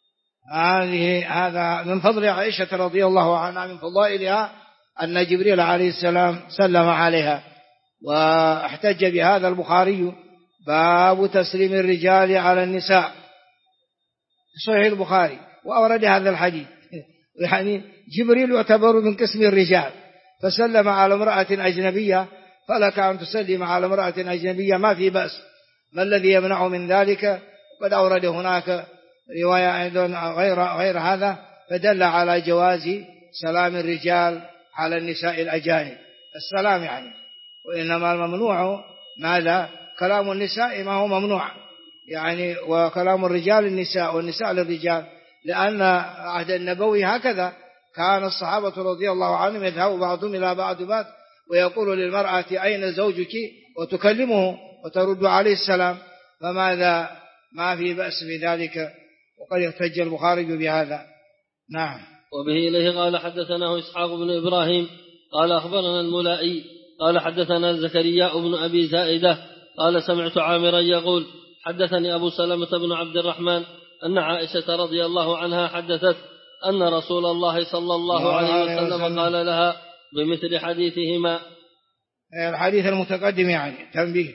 هذا من فضل عائشة رضي الله عنها، من فضائلها أن جبريل عليه السلام سلم عليها. واحتج بهذا البخاري: باب تسليم الرجال على النساء، صحيح البخاري، وأورد هذا الحديث. يعني جبريل يعتبر من قسم الرجال، فسلم على امرأة أجنبية، فلك أن تسلم على امرأة أجنبية ما في بأس. ما الذي يمنع من ذلك؟ قد أورد هناك رواية أيضا غير هذا، فدل على جواز سلام الرجال على النساء الأجانب، السلام يعني. وإنما الممنوع ماذا؟ كلام النساء ما هو ممنوع يعني، وكلام الرجال النساء والنساء للرجال، لأن عهد النبوي هكذا كان الصحابة رضي الله عنهم يذهب بعضهم إلى بعض ويقول للمرأة أين زوجك وتكلمه وترد عليه السلام، فماذا ما في بأس بذلك، وقد احتج البخاري بهذا. نعم. وبه إليه قال حدثنا إسحاق بن إبراهيم قال أخبرنا الملائي قال حدثنا زكريا بن أبي زائدة قال سمعت عامرا يقول حدثني أبو سلمة بن عبد الرحمن أن عائشة رضي الله عنها حدثت أن رسول الله صلى الله عليه وسلم قال لها بمثل حديثهما. الحديث المتقدم يعني تنبيه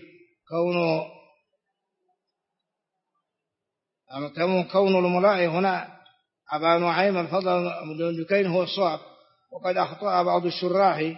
كون الملائي هنا أبا نعيم الفضل بن دكين هو الصواب، وقد أخطأ بعض الشراح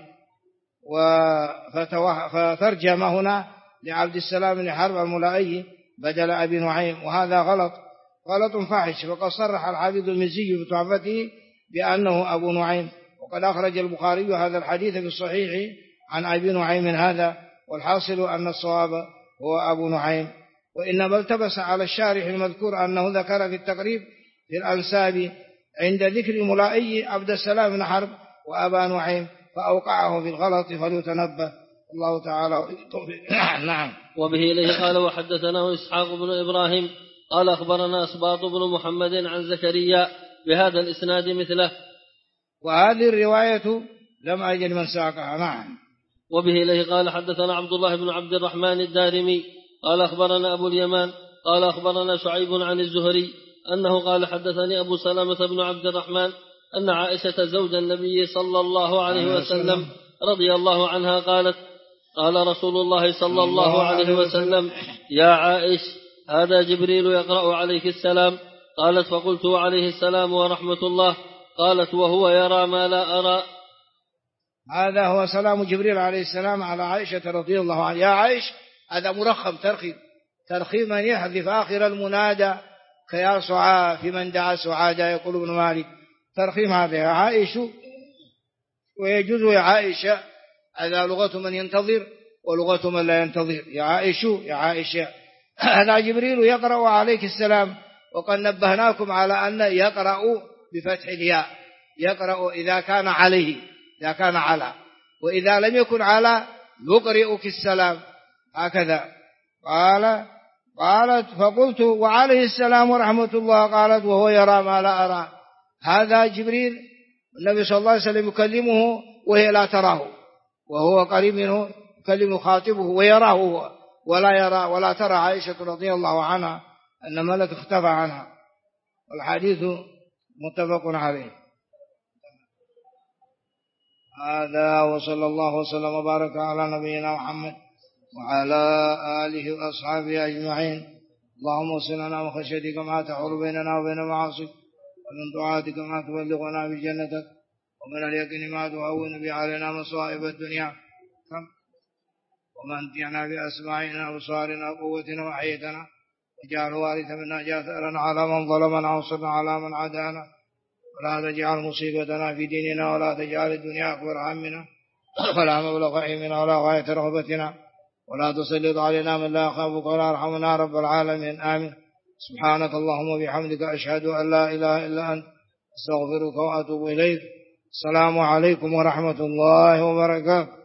فترجم هنا لعبد السلام بن حرب الملائي بدل أبي نعيم، وهذا غلط فاحش، وقد صرح الحافظ المزي بتحفته بأنه أبو نعيم، وقد أخرج البخاري هذا الحديث في الصحيح عن أبي نعيم هذا، والحاصل أن الصواب هو أبو نعيم. وإنما التبس على الشارح المذكور أنه ذكر في التقريب في الأنساب عند ذكر الملائي عبد السلام بن حرب وأبا نعيم فأوقعه في الغلط، فليتنبه الله تعالى. نعم. وبه إليه قال وحدثنا إسحاق بن إبراهيم قال أخبرنا أسباط بن محمد عن زكريا بهذا الإسناد مثله. وهذه الرواية لم أجد من ساقها. نعم. وبه إليه قال حدثنا عبد الله بن عبد الرحمن الدارمي قال أخبرنا أبو اليمان قال أخبرنا شعيب عن الزهري أنه قال حدثني أبو سلمة بن عبد الرحمن أن عائشة زوج النبي صلى الله عليه وسلم رضي الله عنها قالت قال رسول الله صلى الله عليه وسلم يا عائش هذا جبريل يقرأ عليك السلام. قالت فقلت عليه السلام ورحمة الله. قالت وهو يرى ما لا أرى. هذا هو سلام جبريل عليه السلام على عائشة رضي الله عنها. يا عائش هذا مرخم ترخيم من يحذف آخر المنادى كيا سعى في من دعا سعادا يقول ابن مالك، ترخيم هذا يا عائش، ويجوز يا عائشة هذا لغة من ينتظر ولغة من لا ينتظر. يا عائش يا عائشة هذا جبريل يقرأ عليك السلام، وقد نبهناكم على أن يقرأ بفتح الياء، يقرأ إذا كان عليه، إذا كان على، وإذا لم يكن على يقرئك السلام هكذا. قالت فقلت وعليه السلام ورحمة الله. قالت وهو يرى ما لا أرى. هذا جبريل النبي صلى الله عليه وسلم يكلمه وهي لا تراه، وهو قريب منه يكلم خاطبه ويراه هو ولا يرى ولا ترى عائشة رضي الله عنها أن ملك اختفى عنها، والحديث متفق عليه. هذا وصلى الله وسلم وبارك على نبينا محمد وعلى آله وأصحابه أجمعين. اللهم وصلنا وخشيتك ما تحول بيننا وبين معاصيك، ومن طاعتك ما تبلغنا بجنتك، ومن اليقين ما تهون به علينا مصائب الدنيا، ومتعنا بأسماعنا وأبصارنا وقوتنا وحياتنا، واجعل وارث منا جاثرا على من ظلمنا وانصرنا على من عادانا، ولا تجعل مصيبتنا في ديننا، ولا تجعل الدنيا أكبر همنا ولا مبلغ علمنا ولا غاية رغبتنا، ولا تسلط علينا من لا يخافك ولا يرحمنا رب العالمين. آمين. سبحانك اللهم وبحمدك أشهد أن لا إله إلا أنت أستغفرك وأتوب إليك. السلام عليكم ورحمة الله وبركاته.